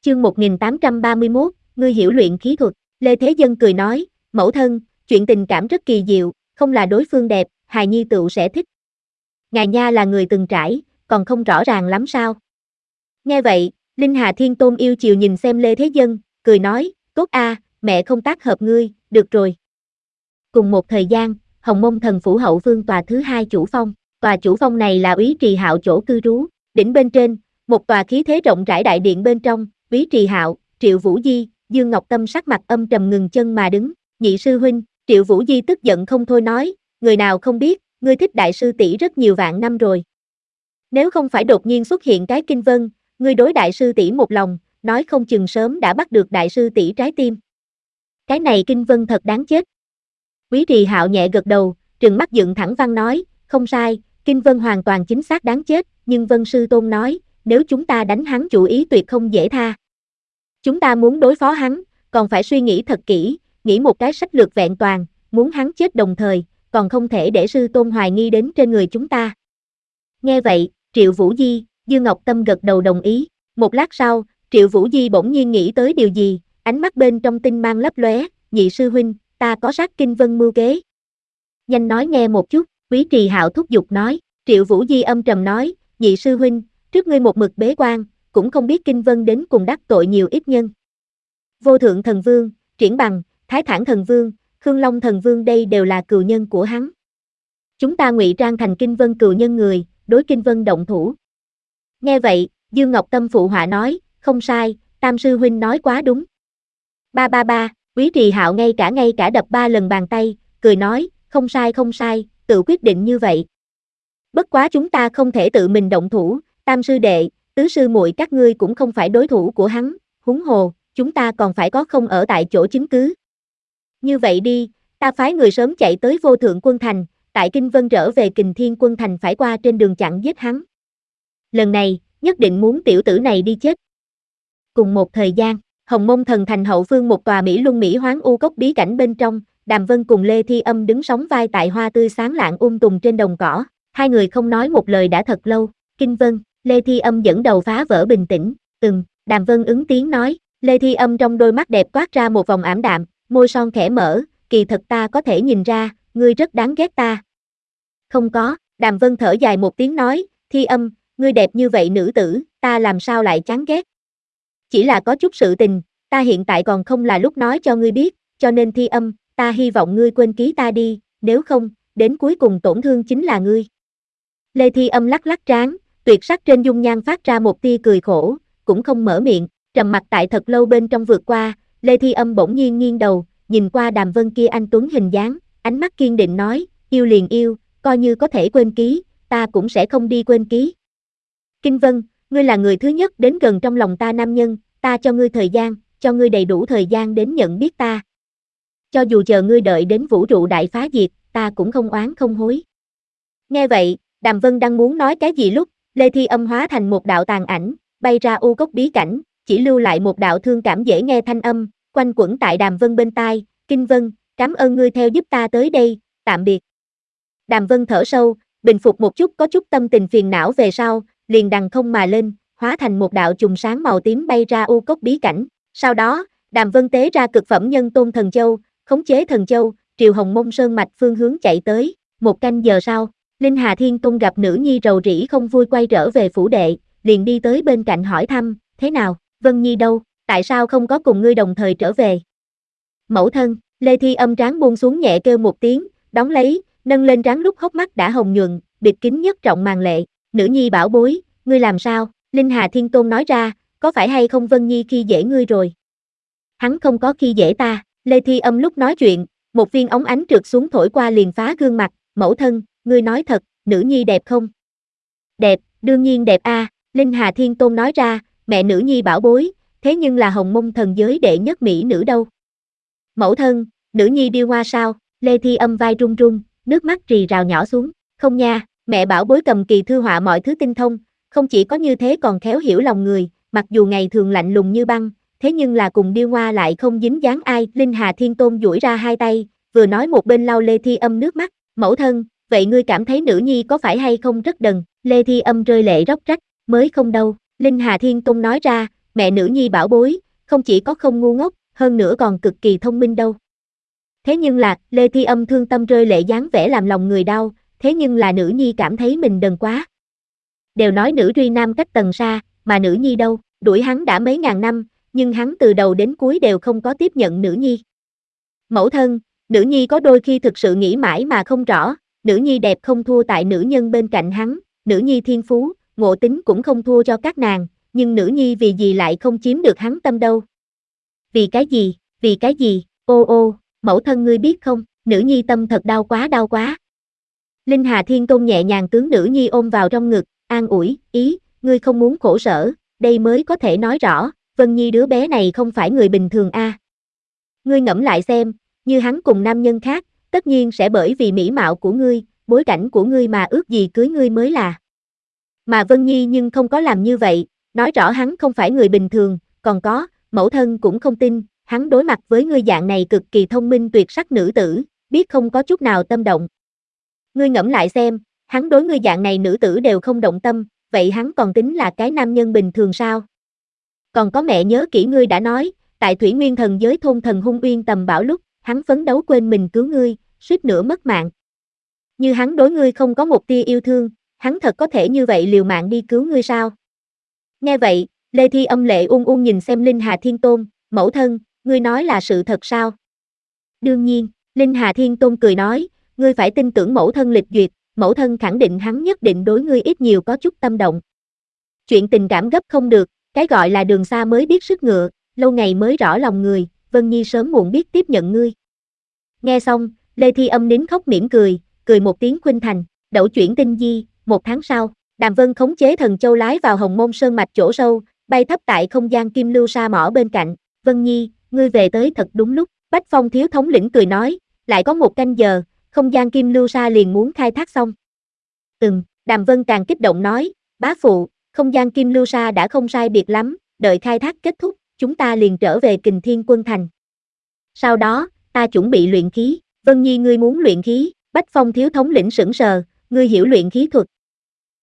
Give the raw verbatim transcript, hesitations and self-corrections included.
Chương một nghìn tám trăm ba mươi mốt, ngươi hiểu luyện khí thuật. Lê Thế Dân cười nói, mẫu thân, chuyện tình cảm rất kỳ diệu, không là đối phương đẹp, hài nhi tựu sẽ thích. Ngài nha là người từng trải, còn không rõ ràng lắm sao? Nghe vậy, Linh Hà Thiên Tôn yêu chiều nhìn xem Lê Thế Dân, cười nói, tốt a, mẹ không tác hợp ngươi, được rồi. Cùng một thời gian, Hồng Mông Thần Phủ hậu phương tòa thứ hai chủ phong, tòa chủ phong này là Úy Trì Hạo chỗ cư trú, đỉnh bên trên, một tòa khí thế rộng rãi đại điện bên trong, Úy Trì Hạo, Triệu Vũ Di, Dương Ngọc Tâm sắc mặt âm trầm ngừng chân mà đứng, nhị sư huynh, Triệu Vũ Di tức giận không thôi nói, người nào không biết, ngươi thích đại sư tỷ rất nhiều vạn năm rồi. Nếu không phải đột nhiên xuất hiện cái Kinh Vân, ngươi đối đại sư tỷ một lòng, nói không chừng sớm đã bắt được đại sư tỷ trái tim. Cái này Kinh Vân thật đáng chết. Úy Trì Hạo nhẹ gật đầu, trừng mắt dựng thẳng văn nói, không sai, Kinh Vân hoàn toàn chính xác đáng chết, nhưng Vân Sư Tôn nói, nếu chúng ta đánh hắn chủ ý tuyệt không dễ tha. Chúng ta muốn đối phó hắn, còn phải suy nghĩ thật kỹ, nghĩ một cái sách lược vẹn toàn, muốn hắn chết đồng thời, còn không thể để Sư Tôn hoài nghi đến trên người chúng ta. Nghe vậy, Triệu Vũ Di, Dương Ngọc Tâm gật đầu đồng ý, một lát sau, Triệu Vũ Di bỗng nhiên nghĩ tới điều gì, ánh mắt bên trong tinh mang lấp lóe, nhị sư huynh, ta có sát Kinh Vân mưu kế. Nhanh nói nghe một chút, Úy Trì Hạo thúc giục nói, Triệu Vũ Di âm trầm nói, nhị sư huynh, trước ngươi một mực bế quan, cũng không biết Kinh Vân đến cùng đắc tội nhiều ít nhân. Vô Thượng Thần Vương, Triển Bằng, Thái Thản Thần Vương, Khương Long Thần Vương đây đều là cừu nhân của hắn. Chúng ta ngụy trang thành Kinh Vân cừu nhân người, đối Kinh Vân động thủ. Nghe vậy, Dương Ngọc Tâm phụ họa nói, không sai, Tam sư huynh nói quá đúng. Ba ba ba, Úy Trì Hạo ngay cả ngay cả đập ba lần bàn tay, cười nói, không sai không sai, tự quyết định như vậy. Bất quá chúng ta không thể tự mình động thủ, Tam sư đệ, tứ sư muội các ngươi cũng không phải đối thủ của hắn, huống hồ, chúng ta còn phải có không ở tại chỗ chứng cứ. Như vậy đi, ta phái người sớm chạy tới Vô Thượng Quân Thành, tại Kinh Vân trở về Kình Thiên Quân Thành phải qua trên đường chặn giết hắn. Lần này, nhất định muốn tiểu tử này đi chết. Cùng một thời gian, Hồng Mông Thần Thành hậu phương một tòa Mỹ Luân Mỹ Hoán U Cốc bí cảnh bên trong, Đàm Vân cùng Lê Thi Âm đứng sóng vai tại hoa tươi sáng lạng um tùm trên đồng cỏ, hai người không nói một lời đã thật lâu. Kinh Vân, Lê Thi Âm dẫn đầu phá vỡ bình tĩnh, ừm, Đàm Vân ứng tiếng nói, Lê Thi Âm trong đôi mắt đẹp toát ra một vòng ảm đạm, môi son khẽ mở, kỳ thật ta có thể nhìn ra, ngươi rất đáng ghét ta. Không có, Đàm Vân thở dài một tiếng nói, Thi Âm, ngươi đẹp như vậy nữ tử, ta làm sao lại chán ghét. Chỉ là có chút sự tình, ta hiện tại còn không là lúc nói cho ngươi biết, cho nên Thi Âm, ta hy vọng ngươi quên ký ta đi, nếu không, đến cuối cùng tổn thương chính là ngươi. Lê Thi Âm lắc lắc trán, tuyệt sắc trên dung nhan phát ra một tia cười khổ, cũng không mở miệng, trầm mặc tại thật lâu bên trong vượt qua, Lê Thi Âm bỗng nhiên nghiêng đầu, nhìn qua Đàm Vân kia anh tuấn hình dáng, ánh mắt kiên định nói, yêu liền yêu, coi như có thể quên ký, ta cũng sẽ không đi quên ký. Kinh Vân, ngươi là người thứ nhất đến gần trong lòng ta nam nhân, ta cho ngươi thời gian, cho ngươi đầy đủ thời gian đến nhận biết ta. Cho dù chờ ngươi đợi đến vũ trụ đại phá diệt, ta cũng không oán không hối. Nghe vậy, Đàm Vân đang muốn nói cái gì lúc, Lê Thi Âm hóa thành một đạo tàn ảnh, bay ra u cốc bí cảnh, chỉ lưu lại một đạo thương cảm dễ nghe thanh âm, quanh quẩn tại Đàm Vân bên tai, Kinh Vân, cảm ơn ngươi theo giúp ta tới đây, tạm biệt. Đàm Vân thở sâu, bình phục một chút có chút tâm tình phiền não về sau, liền đằng không mà lên, hóa thành một đạo chùm sáng màu tím bay ra u cốc bí cảnh. Sau đó, Đàm Vân tế ra cực phẩm nhân tôn thần châu, khống chế thần châu, triều Hồng Mông Sơn mạch phương hướng chạy tới. Một canh giờ sau, Linh Hà Thiên Tôn gặp nữ nhi rầu rĩ không vui quay trở về phủ đệ, liền đi tới bên cạnh hỏi thăm, thế nào, Vân Nhi đâu, tại sao không có cùng ngươi đồng thời trở về? Mẫu thân, Lê Thi Âm trán buông xuống nhẹ kêu một tiếng, đón lấy, nâng lên trán lúc hốc mắt đã hồng nhuận, bịt kín nhất trọng màn lệ, nữ nhi bảo bối, ngươi làm sao? Linh Hà Thiên Tôn nói ra, có phải hay không Vân Nhi khi dễ ngươi rồi? Hắn không có khi dễ ta, Lê Thi Âm lúc nói chuyện, một viên ống ánh trượt xuống thổi qua liền phá gương mặt, mẫu thân, ngươi nói thật, nữ nhi đẹp không? Đẹp, đương nhiên đẹp a. À. Linh Hà Thiên Tôn nói ra, mẹ nữ nhi bảo bối, thế nhưng là Hồng Mông thần giới đệ nhất mỹ nữ đâu. Mẫu thân, nữ nhi điêu hoa sao? Lê Thi Âm vai run run, nước mắt rì rào nhỏ xuống, không nha, mẹ bảo bối cầm kỳ thư họa mọi thứ tinh thông, không chỉ có như thế còn khéo hiểu lòng người, mặc dù ngày thường lạnh lùng như băng, thế nhưng là cùng điêu hoa lại không dính dáng ai. Linh Hà Thiên Tôn duỗi ra hai tay, vừa nói một bên lau Lê Thi Âm nước mắt, mẫu thân, vậy ngươi cảm thấy nữ nhi có phải hay không rất đần? Lê Thi Âm rơi lệ róc rách, mới không đâu. Linh Hà Thiên Tôn nói ra, Mẹ nữ nhi bảo bối, không chỉ có không ngu ngốc, hơn nữa còn cực kỳ thông minh đâu. Thế nhưng là, Lê Thi Âm thương tâm rơi lệ dáng vẻ làm lòng người đau, thế nhưng là nữ nhi cảm thấy mình đần quá. Đều nói nữ truy nam cách tầng xa, mà nữ nhi đâu, đuổi hắn đã mấy ngàn năm, nhưng hắn từ đầu đến cuối đều không có tiếp nhận nữ nhi. Mẫu thân, nữ nhi có đôi khi thực sự nghĩ mãi mà không rõ, nữ nhi đẹp không thua tại nữ nhân bên cạnh hắn, nữ nhi thiên phú, ngộ tính cũng không thua cho các nàng, nhưng nữ nhi vì gì lại không chiếm được hắn tâm đâu. Vì cái gì, vì cái gì, ô ô, mẫu thân ngươi biết không, nữ nhi tâm thật đau quá đau quá. Linh Hà Thiên Tôn nhẹ nhàng tướng nữ nhi ôm vào trong ngực, an ủi, ý, ngươi không muốn khổ sở, đây mới có thể nói rõ, Vân Nhi đứa bé này không phải người bình thường a. À. Ngươi ngẫm lại xem, như hắn cùng nam nhân khác, tất nhiên sẽ bởi vì mỹ mạo của ngươi, bối cảnh của ngươi mà ước gì cưới ngươi mới là. Mà Vân Nhi nhưng không có làm như vậy, nói rõ hắn không phải người bình thường, còn có, mẫu thân cũng không tin, hắn đối mặt với ngươi dạng này cực kỳ thông minh tuyệt sắc nữ tử, biết không có chút nào tâm động. Ngươi ngẫm lại xem, hắn đối ngươi dạng này nữ tử đều không động tâm, vậy hắn còn tính là cái nam nhân bình thường sao? Còn có mẹ nhớ kỹ ngươi đã nói, tại Thủy Nguyên Thần giới thôn thần hung uyên tầm bảo lúc, hắn phấn đấu quên mình cứu ngươi, suýt nữa mất mạng. Như hắn đối ngươi không có một tia yêu thương, hắn thật có thể như vậy liều mạng đi cứu ngươi sao? Nghe vậy, Lê Thi Âm lệ ung ung nhìn xem Linh Hà Thiên Tôn, mẫu thân, ngươi nói là sự thật sao? Đương nhiên, Linh Hà Thiên Tôn cười nói, ngươi phải tin tưởng mẫu thân lịch duyệt, mẫu thân khẳng định hắn nhất định đối ngươi ít nhiều có chút tâm động. Chuyện tình cảm gấp không được, cái gọi là đường xa mới biết sức ngựa, lâu ngày mới rõ lòng người, Vân Nhi sớm muộn biết tiếp nhận ngươi. Nghe xong, Lê Thi Âm nín khóc mỉm cười, cười một tiếng khuynh thành, đẩu chuyển tinh di, một tháng sau, Đàm Vân khống chế thần châu lái vào Hồng Môn Sơn mạch chỗ sâu, bay thấp tại không gian kim lưu sa mỏ bên cạnh, Vân Nhi, ngươi về tới thật đúng lúc, Bách Phong thiếu thống lĩnh cười nói, lại có một canh giờ, không gian kim lưu sa liền muốn khai thác xong. Ừm, Đàm Vân càng kích động nói, bá phụ, không gian kim lưu sa đã không sai biệt lắm, đợi khai thác kết thúc, chúng ta liền trở về Kình Thiên Quân Thành. Sau đó, ta chuẩn bị luyện khí, Vân Nhi ngươi muốn luyện khí, Bách Phong thiếu thống lĩnh sững sờ, ngươi hiểu luyện khí thuật,